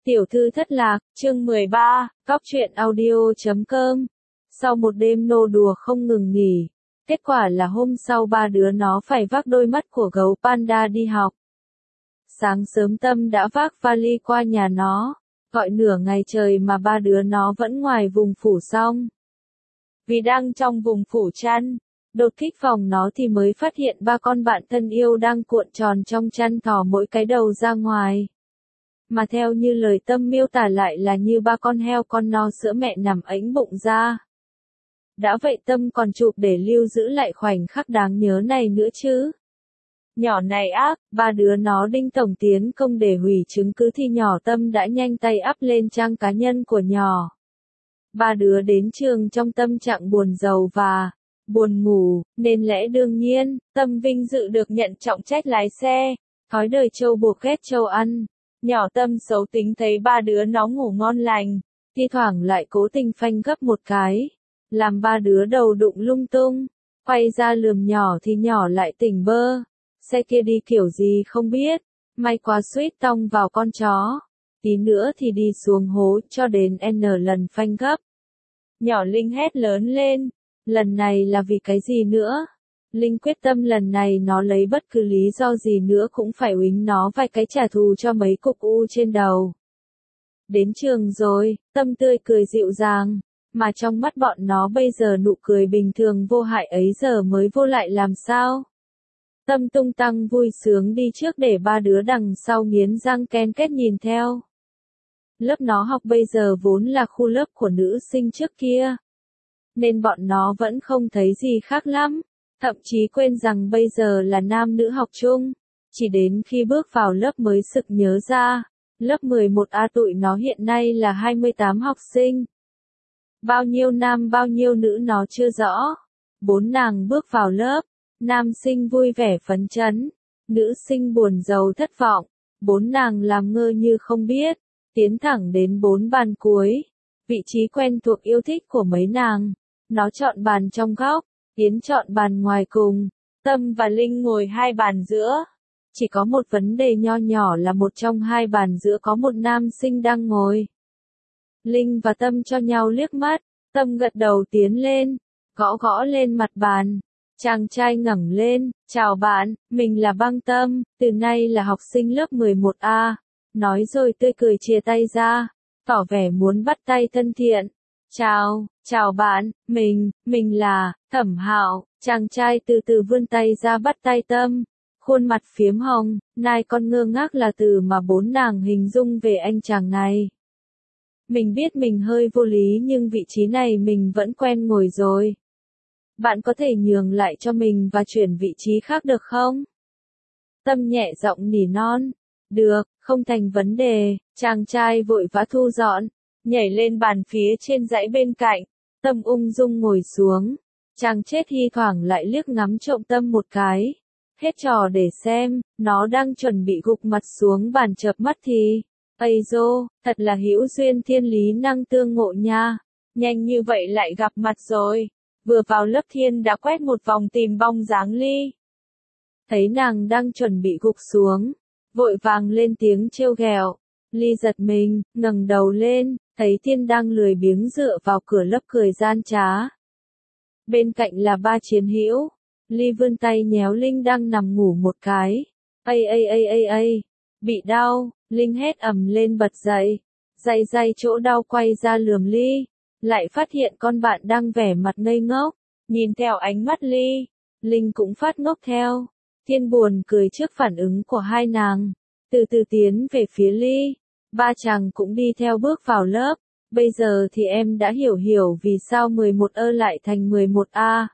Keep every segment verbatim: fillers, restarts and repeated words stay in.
Tiểu thư thất lạc, chương mười ba, cóc truyện audio chấm com. Sau một đêm nô đùa không ngừng nghỉ, kết quả là hôm sau ba đứa nó phải vác đôi mắt của gấu panda đi học. Sáng sớm Tâm đã vác vali qua nhà nó, gọi nửa ngày trời mà ba đứa nó vẫn ngoài vùng phủ xong. Vì đang trong vùng phủ chăn, đột kích phòng nó thì mới phát hiện ba con bạn thân yêu đang cuộn tròn trong chăn thò mỗi cái đầu ra ngoài. Mà theo như lời Tâm miêu tả lại là như ba con heo con no sữa mẹ nằm ẵnh bụng ra. Đã vậy Tâm còn chụp để lưu giữ lại khoảnh khắc đáng nhớ này nữa chứ. Nhỏ này ác, ba đứa nó đinh tổng tiến công để hủy chứng cứ thì nhỏ Tâm đã nhanh tay up lên trang cá nhân của nhỏ. Ba đứa đến trường trong tâm trạng buồn rầu và buồn ngủ, nên lẽ đương nhiên, Tâm vinh dự được nhận trọng trách lái xe, thói đời trâu buộc ghét trâu ăn. Nhỏ Tâm xấu tính thấy ba đứa nó ngủ ngon lành, thi thoảng lại cố tình phanh gấp một cái, làm ba đứa đầu đụng lung tung, quay ra lườm nhỏ thì nhỏ lại tỉnh bơ, xe kia đi kiểu gì không biết, may quá suýt tông vào con chó, tí nữa thì đi xuống hố cho đến N lần phanh gấp. Nhỏ Linh hét lớn lên, lần này là vì cái gì nữa? Linh quyết tâm lần này nó lấy bất cứ lý do gì nữa cũng phải uýnh nó vài cái trả thù cho mấy cục u trên đầu. Đến trường rồi, Tâm tươi cười dịu dàng, mà trong mắt bọn nó bây giờ nụ cười bình thường vô hại ấy giờ mới vô lại làm sao? Tâm tung tăng vui sướng đi trước để ba đứa đằng sau nghiến răng ken kết nhìn theo. Lớp nó học bây giờ vốn là khu lớp của nữ sinh trước kia, nên bọn nó vẫn không thấy gì khác lắm. Thậm chí quên rằng bây giờ là nam nữ học chung, chỉ đến khi bước vào lớp mới sực nhớ ra, lớp mười một A tụi nó hiện nay là hai mươi tám học sinh. Bao nhiêu nam bao nhiêu nữ nó chưa rõ. Bốn nàng bước vào lớp, nam sinh vui vẻ phấn chấn, nữ sinh buồn rầu thất vọng, bốn nàng làm ngơ như không biết, tiến thẳng đến bốn bàn cuối, vị trí quen thuộc yêu thích của mấy nàng, nó chọn bàn trong góc. Tiến chọn bàn ngoài cùng, Tâm và Linh ngồi hai bàn giữa. Chỉ có một vấn đề nho nhỏ là một trong hai bàn giữa có một nam sinh đang ngồi. Linh và Tâm cho nhau liếc mắt, Tâm gật đầu tiến lên, gõ gõ lên mặt bàn. Chàng trai ngẩng lên, chào bạn, mình là Băng Tâm, từ nay là học sinh lớp mười một A. Nói rồi tươi cười chia tay ra, tỏ vẻ muốn bắt tay thân thiện. Chào, chào bạn, mình, mình là, Thẩm Hạo, chàng trai từ từ vươn tay ra bắt tay Tâm, khuôn mặt phiếm hồng, nai con ngơ ngác là từ mà bốn nàng hình dung về anh chàng này. Mình biết mình hơi vô lý nhưng vị trí này mình vẫn quen ngồi rồi. Bạn có thể nhường lại cho mình và chuyển vị trí khác được không? Tâm nhẹ giọng nỉ non. Được, không thành vấn đề, chàng trai vội vã thu dọn. Nhảy lên bàn phía trên dãy bên cạnh, Tâm ung dung ngồi xuống, chàng chết hi thoảng lại liếc ngắm trộm Tâm một cái, hết trò để xem, nó đang chuẩn bị gục mặt xuống bàn chợp mắt thì, ây dô, thật là hữu duyên thiên lý năng tương ngộ nha, nhanh như vậy lại gặp mặt rồi, vừa vào lớp Thiên đã quét một vòng tìm bóng dáng Ly. Thấy nàng đang chuẩn bị gục xuống, vội vàng lên tiếng trêu ghẹo. Ly giật mình, ngẩng đầu lên, thấy Thiên đang lười biếng dựa vào cửa lớp cười gian trá. Bên cạnh là ba chiến hữu, Ly vươn tay nhéo Linh đang nằm ngủ một cái. Ây ây ây ây ây, bị đau, Linh hét ầm lên bật dậy, day day chỗ đau quay ra lườm Ly, lại phát hiện con bạn đang vẻ mặt ngây ngốc, nhìn theo ánh mắt Ly, Linh cũng phát ngốc theo. Thiên buồn cười trước phản ứng của hai nàng, từ từ tiến về phía Ly. Ba chàng cũng đi theo bước vào lớp, bây giờ thì em đã hiểu hiểu vì sao mười một ơ lại thành mười một A.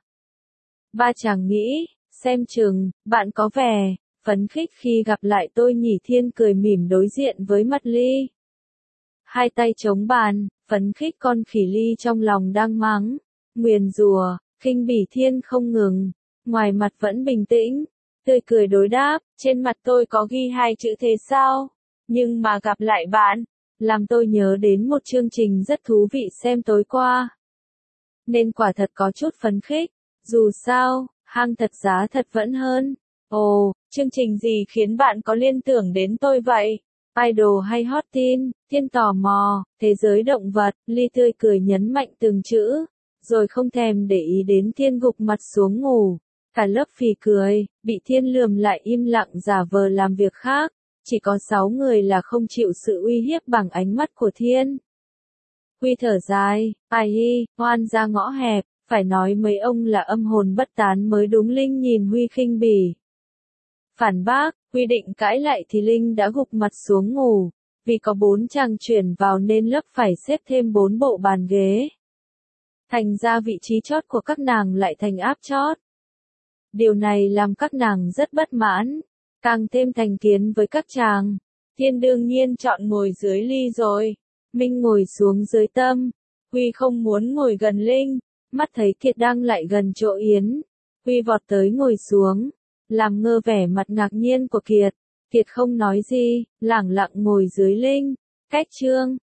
Ba chàng nghĩ, xem chừng, bạn có vẻ, phấn khích khi gặp lại tôi nhỉ. Thiên cười mỉm đối diện với mặt Ly. Hai tay chống bàn, phấn khích con khỉ Ly trong lòng đang mắng, nguyền rủa, khinh bỉ Thiên không ngừng, ngoài mặt vẫn bình tĩnh, tươi cười đối đáp, trên mặt tôi có ghi hai chữ thế sao? Nhưng mà gặp lại bạn, làm tôi nhớ đến một chương trình rất thú vị xem tối qua. Nên quả thật có chút phấn khích, dù sao, hang thật giá thật vẫn hơn. Ồ, chương trình gì khiến bạn có liên tưởng đến tôi vậy? idol hay hot teen, Thiên tò mò, thế giới động vật, Ly tươi cười nhấn mạnh từng chữ, rồi không thèm để ý đến Thiên gục mặt xuống ngủ. Cả lớp phì cười, bị Thiên lườm lại im lặng giả vờ làm việc khác, chỉ có sáu người là không chịu sự uy hiếp bằng ánh mắt của Thiên. Huy thở dài, ai hi, hoan ra ngõ hẹp, phải nói mấy ông là âm hồn bất tán mới đúng. Linh nhìn Huy khinh bỉ. Phản bác, Huy định cãi lại thì Linh đã gục mặt xuống ngủ, vì có bốn chàng chuyển vào nên lớp phải xếp thêm bốn bộ bàn ghế. Thành ra vị trí chót của các nàng lại thành áp chót. Điều này làm các nàng rất bất mãn, càng thêm thành kiến với các chàng. Thiên đương nhiên chọn ngồi dưới Ly rồi. Minh ngồi xuống dưới Tâm. Huy không muốn ngồi gần Linh, mắt thấy Kiệt đang lại gần chỗ Yến. Huy vọt tới ngồi xuống, làm ngơ vẻ mặt ngạc nhiên của Kiệt. Kiệt không nói gì, lẳng lặng ngồi dưới Linh, cách chương.